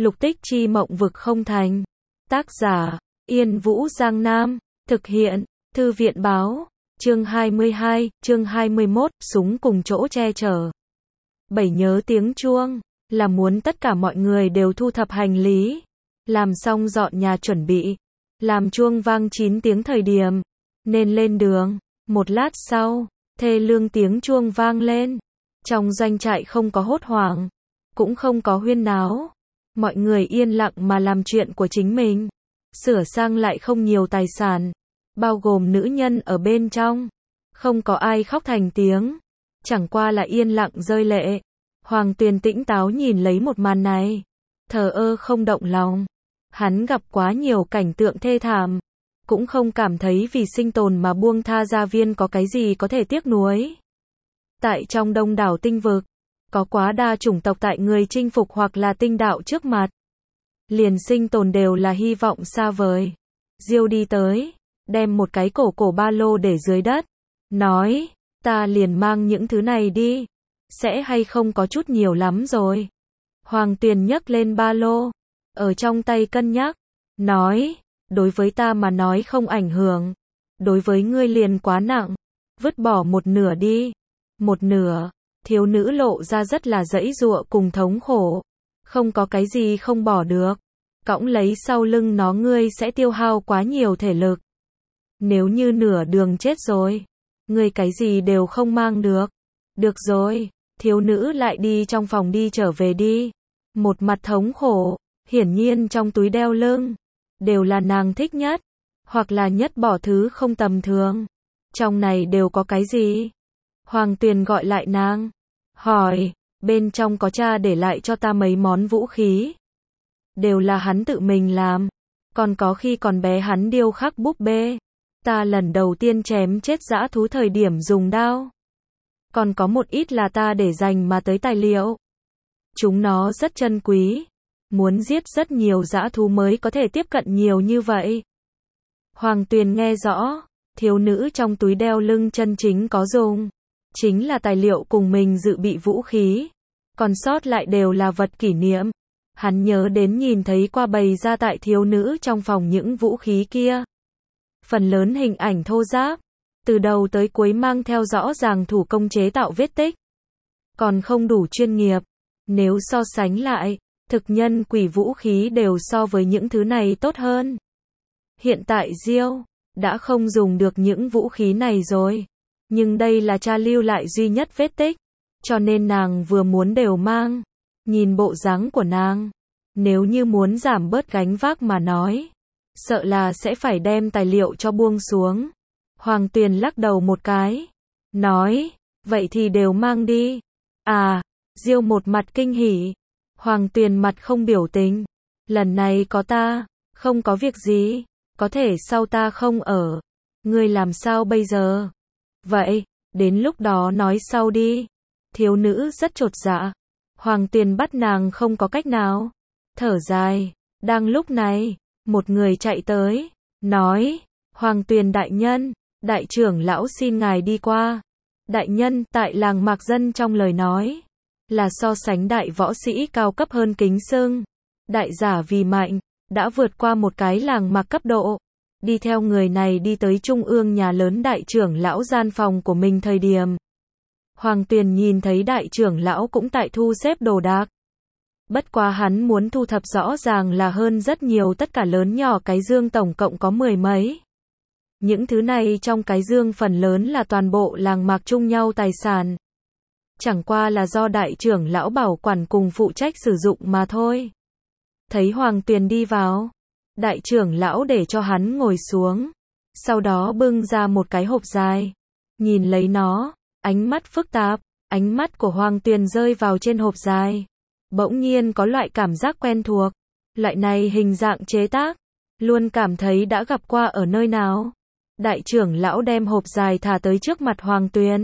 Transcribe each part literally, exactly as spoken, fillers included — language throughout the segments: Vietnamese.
Lục Tích Chi mộng vực không thành. Tác giả, Yên Vũ Giang Nam. Thực hiện, Thư viện báo. Chương hai mươi hai, chương hai mươi mốt, súng cùng chỗ che chở. Bảy nhớ tiếng chuông, là muốn tất cả mọi người đều thu thập hành lý. Làm xong dọn nhà chuẩn bị. Làm chuông vang chín tiếng thời điểm. Nên lên đường. Một lát sau, thê lương tiếng chuông vang lên. Trong doanh trại không có hốt hoảng. Cũng không có huyên náo. Mọi người yên lặng mà làm chuyện của chính mình. Sửa sang lại không nhiều tài sản. Bao gồm nữ nhân ở bên trong. Không có ai khóc thành tiếng. Chẳng qua là yên lặng rơi lệ. Hoàng Tuyền tĩnh táo nhìn lấy một màn này. Thờ ơ không động lòng. Hắn gặp quá nhiều cảnh tượng thê thảm. Cũng không cảm thấy vì sinh tồn mà buông tha gia viên có cái gì có thể tiếc nuối. Tại trong đông đảo tinh vực, có quá đa chủng tộc tại người chinh phục hoặc là tinh đạo trước mặt. Liền sinh tồn đều là hy vọng xa vời. Diêu đi tới, đem một cái cổ cổ ba lô để dưới đất. Nói, ta liền mang những thứ này đi. Sẽ hay không có chút nhiều lắm rồi. Hoàng Tuyền nhấc lên ba lô. Ở trong tay cân nhắc. Nói, đối với ta mà nói không ảnh hưởng. Đối với ngươi liền quá nặng. Vứt bỏ một nửa đi. Một nửa. Thiếu nữ lộ ra rất là giãy giụa cùng thống khổ. Không có cái gì không bỏ được. Cõng lấy sau lưng nó ngươi sẽ tiêu hao quá nhiều thể lực. Nếu như nửa đường chết rồi. Ngươi cái gì đều không mang được. Được rồi. Thiếu nữ lại đi trong phòng đi trở về đi. Một mặt thống khổ. Hiển nhiên trong túi đeo lưng. Đều là nàng thích nhất. Hoặc là nhất bỏ thứ không tầm thường. Trong này đều có cái gì? Hoàng Tuyền gọi lại nàng. Hỏi, bên trong có cha để lại cho ta mấy món vũ khí. Đều là hắn tự mình làm. Còn có khi còn bé hắn điêu khắc búp bê. Ta lần đầu tiên chém chết dã thú thời điểm dùng đao. Còn có một ít là ta để dành mà tới tài liệu. Chúng nó rất chân quý. Muốn giết rất nhiều dã thú mới có thể tiếp cận nhiều như vậy. Hoàng Tuyền nghe rõ. Thiếu nữ trong túi đeo lưng chân chính có dùng. Chính là tài liệu cùng mình dự bị vũ khí. Còn sót lại đều là vật kỷ niệm. Hắn nhớ đến nhìn thấy qua bày ra tại thiếu nữ trong phòng những vũ khí kia. Phần lớn hình ảnh thô ráp. Từ đầu tới cuối mang theo rõ ràng thủ công chế tạo vết tích. Còn không đủ chuyên nghiệp. Nếu so sánh lại, thực nhân quỷ vũ khí đều so với những thứ này tốt hơn. Hiện tại Diêu đã không dùng được những vũ khí này rồi. Nhưng đây là cha lưu lại duy nhất vết tích. Cho nên nàng vừa muốn đều mang. Nhìn bộ dáng của nàng. Nếu như muốn giảm bớt gánh vác mà nói. Sợ là sẽ phải đem tài liệu cho buông xuống. Hoàng Tuyền lắc đầu một cái. Nói. Vậy thì đều mang đi. À. Diêu một mặt kinh hỉ. Hoàng Tuyền mặt không biểu tình. Lần này có ta. Không có việc gì. Có thể sau ta không ở. Ngươi làm sao bây giờ? Vậy, đến lúc đó nói sau đi. Thiếu nữ rất chột dạ. Hoàng Tuyền bắt nàng không có cách nào. Thở dài. Đang lúc này, một người chạy tới. Nói, Hoàng Tuyền đại nhân, đại trưởng lão xin ngài đi qua. Đại nhân, tại làng mạc dân trong lời nói. Là so sánh đại võ sĩ cao cấp hơn kính xưng. Đại giả vì mạnh, đã vượt qua một cái làng mạc cấp độ. Đi theo người này đi tới trung ương nhà lớn đại trưởng lão gian phòng của mình thời điểm. Hoàng Tuyền nhìn thấy đại trưởng lão cũng tại thu xếp đồ đạc. Bất quá hắn muốn thu thập rõ ràng là hơn rất nhiều tất cả lớn nhỏ cái dương tổng cộng có mười mấy. Những thứ này trong cái dương phần lớn là toàn bộ làng mạc chung nhau tài sản. Chẳng qua là do đại trưởng lão bảo quản cùng phụ trách sử dụng mà thôi. Thấy Hoàng Tuyền đi vào. Đại trưởng lão để cho hắn ngồi xuống. Sau đó bưng ra một cái hộp dài. Nhìn lấy nó, ánh mắt phức tạp. Ánh mắt của Hoàng Tuyền rơi vào trên hộp dài. Bỗng nhiên có loại cảm giác quen thuộc. Loại này hình dạng chế tác. Luôn cảm thấy đã gặp qua ở nơi nào. Đại trưởng lão đem hộp dài thả tới trước mặt Hoàng Tuyền.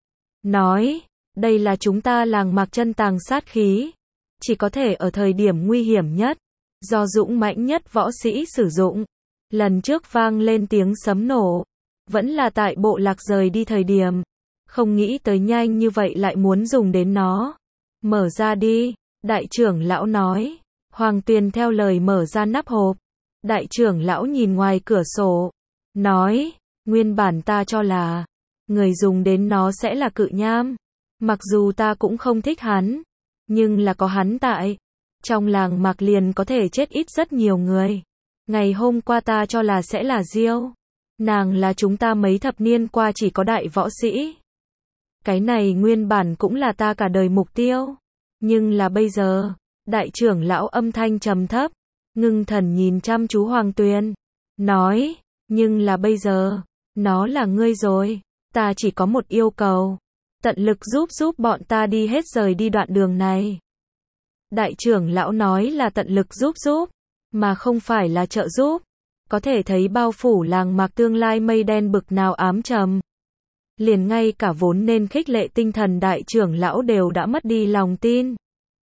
Nói, đây là chúng ta làng mạc chân tàng sát khí. Chỉ có thể ở thời điểm nguy hiểm nhất. Do dũng mãnh nhất võ sĩ sử dụng. Lần trước vang lên tiếng sấm nổ. Vẫn là tại bộ lạc rời đi thời điểm. Không nghĩ tới nhanh như vậy lại muốn dùng đến nó. Mở ra đi. Đại trưởng lão nói. Hoàng Tuyền theo lời mở ra nắp hộp. Đại trưởng lão nhìn ngoài cửa sổ. Nói, nguyên bản ta cho là, người dùng đến nó sẽ là Cự Nham. Mặc dù ta cũng không thích hắn. Nhưng là có hắn tại. Trong làng Mạc liền có thể chết ít rất nhiều người. Ngày hôm qua ta cho là sẽ là Diêu. Nàng là chúng ta mấy thập niên qua chỉ có đại võ sĩ. Cái này nguyên bản cũng là ta cả đời mục tiêu. Nhưng là bây giờ, đại trưởng lão âm thanh trầm thấp, ngưng thần nhìn chăm chú Hoàng Tuyền. Nói, nhưng là bây giờ, nó là ngươi rồi. Ta chỉ có một yêu cầu. Tận lực giúp giúp bọn ta đi hết rời đi đoạn đường này. Đại trưởng lão nói là tận lực giúp giúp, mà không phải là trợ giúp. Có thể thấy bao phủ làng Mạc tương lai mây đen bực nào ám trầm. Liền ngay cả vốn nên khích lệ tinh thần đại trưởng lão đều đã mất đi lòng tin.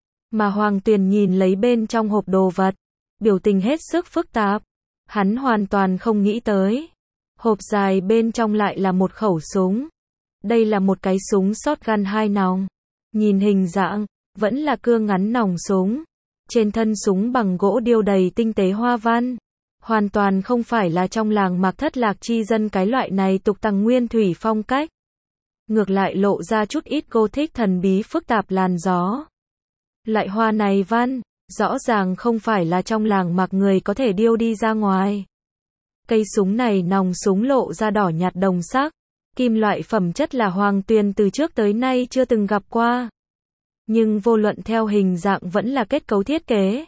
Mà Hoàng Tuyền nhìn lấy bên trong hộp đồ vật, biểu tình hết sức phức tạp. Hắn hoàn toàn không nghĩ tới. Hộp dài bên trong lại là một khẩu súng. Đây là một cái súng shotgun hai nòng. Nhìn hình dạng, vẫn là cưa ngắn nòng súng. Trên thân súng bằng gỗ điêu đầy tinh tế hoa văn. Hoàn toàn không phải là trong làng Mạc thất lạc chi dân cái loại này tục tằng nguyên thủy phong cách. Ngược lại lộ ra chút ít Gothic thần bí phức tạp làn gió. Loại hoa này văn, rõ ràng không phải là trong làng Mạc người có thể điêu đi ra ngoài. Cây súng này nòng súng lộ ra đỏ nhạt đồng sắc. Kim loại phẩm chất là Hoàng Tuyền từ trước tới nay chưa từng gặp qua. Nhưng vô luận theo hình dạng vẫn là kết cấu thiết kế.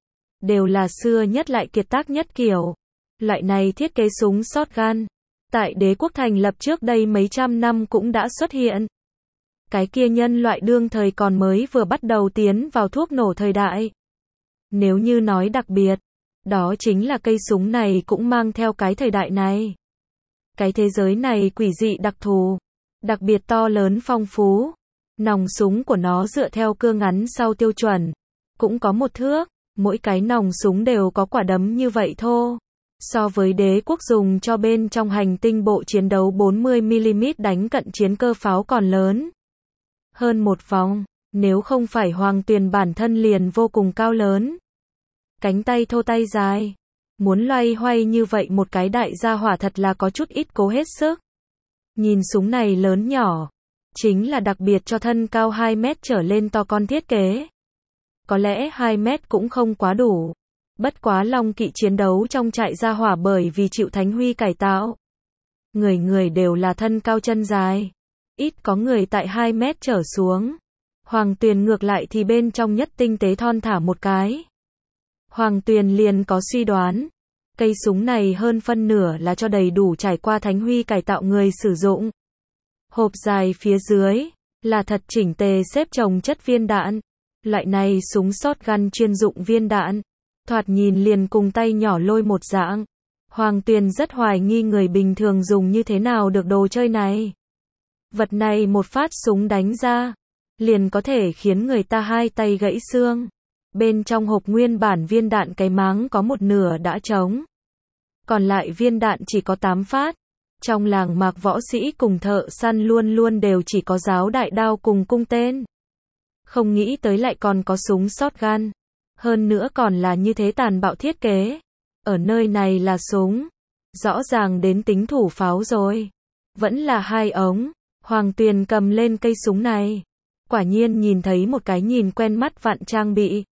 Đều là xưa nhất lại kiệt tác nhất kiểu. Loại này thiết kế súng shotgun, tại đế quốc thành lập trước đây mấy trăm năm cũng đã xuất hiện. Cái kia nhân loại đương thời còn mới vừa bắt đầu tiến vào thuốc nổ thời đại. Nếu như nói đặc biệt, đó chính là cây súng này cũng mang theo cái thời đại này. Cái thế giới này quỷ dị đặc thù, đặc biệt to lớn phong phú. Nòng súng của nó dựa theo cưa ngắn sau tiêu chuẩn, cũng có một thước, mỗi cái nòng súng đều có quả đấm như vậy thô. So với đế quốc dùng cho bên trong hành tinh bộ chiến đấu bốn mươi mi li mét đánh cận chiến cơ pháo còn lớn hơn một vòng, nếu không phải Hoàng Tuyền bản thân liền vô cùng cao lớn. Cánh tay thô tay dài, muốn loay hoay như vậy một cái đại gia hỏa thật là có chút ít cố hết sức. Nhìn súng này lớn nhỏ, chính là đặc biệt cho thân cao hai mét trở lên to con thiết kế. Có lẽ hai mét cũng không quá đủ. Bất quá Long Kỵ chiến đấu trong trại gia hỏa bởi vì chịu Thánh Huy cải tạo. Người người đều là thân cao chân dài. Ít có người tại hai mét trở xuống. Hoàng Tuyền ngược lại thì bên trong nhất tinh tế thon thả một cái. Hoàng Tuyền liền có suy đoán. Cây súng này hơn phân nửa là cho đầy đủ trải qua Thánh Huy cải tạo người sử dụng. Hộp dài phía dưới là thật chỉnh tề xếp chồng chất viên đạn. Loại này súng shotgun chuyên dụng viên đạn, thoạt nhìn liền cùng tay nhỏ lôi một dạng. Hoàng Tuyền rất hoài nghi người bình thường dùng như thế nào được đồ chơi này. Vật này một phát súng đánh ra, liền có thể khiến người ta hai tay gãy xương. Bên trong hộp nguyên bản viên đạn cái máng có một nửa đã trống. Còn lại viên đạn chỉ có tám phát. Trong làng Mạc võ sĩ cùng thợ săn luôn luôn đều chỉ có giáo đại đao cùng cung tên. Không nghĩ tới lại còn có súng shotgun. Hơn nữa còn là như thế tàn bạo thiết kế. Ở nơi này là súng. Rõ ràng đến tính thủ pháo rồi. Vẫn là hai ống. Hoàng Tuyền cầm lên cây súng này. Quả nhiên nhìn thấy một cái nhìn quen mắt vặn trang bị.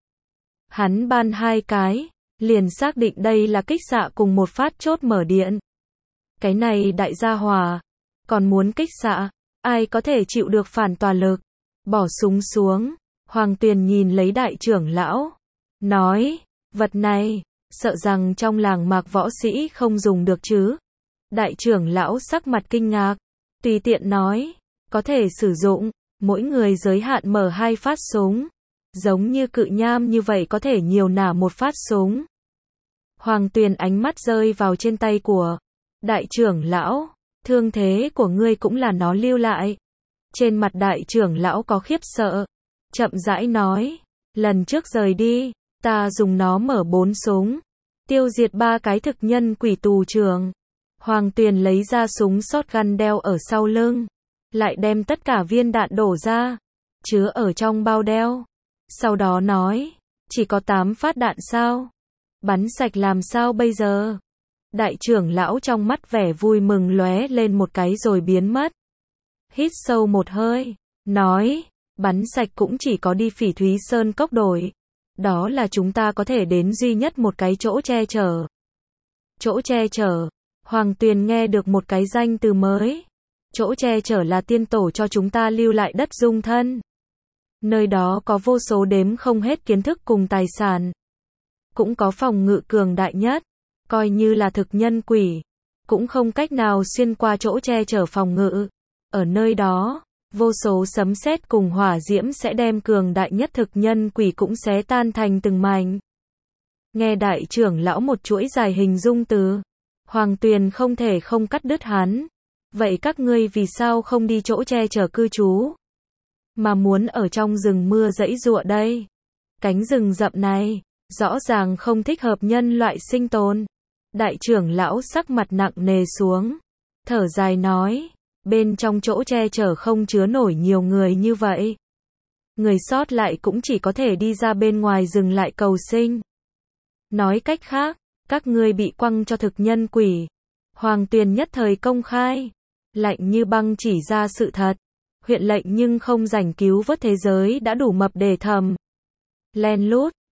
Hắn ban hai cái. Liền xác định đây là kích xạ cùng một phát chốt mở điện. Cái này đại gia hỏa. Còn muốn kích xạ. Ai có thể chịu được phản tòa lực. Bỏ súng xuống. Hoàng Tuyền nhìn lấy đại trưởng lão. Nói. Vật này. Sợ rằng trong làng Mạc võ sĩ không dùng được chứ. Đại trưởng lão sắc mặt kinh ngạc. Tùy tiện nói. Có thể sử dụng. Mỗi người giới hạn mở hai phát súng. Giống như Cự Nham như vậy có thể nhiều nả một phát súng. Hoàng Tuyền ánh mắt rơi vào trên tay của đại trưởng lão. Thương thế của ngươi cũng là nó lưu lại. Trên mặt đại trưởng lão có khiếp sợ. Chậm rãi nói. Lần trước rời đi. Ta dùng nó mở bốn súng. Tiêu diệt ba cái thực nhân quỷ tù trường. Hoàng Tuyền lấy ra súng shotgun đeo ở sau lưng. Lại đem tất cả viên đạn đổ ra. Chứa ở trong bao đeo. Sau đó nói. Chỉ có tám phát đạn sao? Bắn sạch làm sao bây giờ? Đại trưởng lão trong mắt vẻ vui mừng lóe lên một cái rồi biến mất. Hít sâu một hơi, nói, bắn sạch cũng chỉ có đi Phỉ Thúy Sơn Cốc đổi. Đó là chúng ta có thể đến duy nhất một cái chỗ che chở. Chỗ che chở. Hoàng Tuyền nghe được một cái danh từ mới. Chỗ che chở là tiên tổ cho chúng ta lưu lại đất dung thân. Nơi đó có vô số đếm không hết kiến thức cùng tài sản. Cũng có phòng ngự cường đại nhất. Coi như là thực nhân quỷ. Cũng không cách nào xuyên qua chỗ che chở phòng ngự. Ở nơi đó, vô số sấm sét cùng hỏa diễm sẽ đem cường đại nhất thực nhân quỷ cũng xé tan thành từng mảnh. Nghe đại trưởng lão một chuỗi dài hình dung từ. Hoàng Tuyền không thể không cắt đứt hắn. Vậy các ngươi vì sao không đi chỗ che chở cư trú? Mà muốn ở trong rừng mưa dãy giụa đây? Cánh rừng rậm này, rõ ràng không thích hợp nhân loại sinh tồn. Đại trưởng lão sắc mặt nặng nề xuống. Thở dài nói, bên trong chỗ che chở không chứa nổi nhiều người như vậy. Người sót lại cũng chỉ có thể đi ra bên ngoài rừng lại cầu sinh. Nói cách khác, các ngươi bị quăng cho thực nhân quỷ. Hoàng Tuyền nhất thời công khai. Lạnh như băng chỉ ra sự thật. Huyện lệnh nhưng không rảnh cứu vớt thế giới đã đủ mập để thầm. Len lút,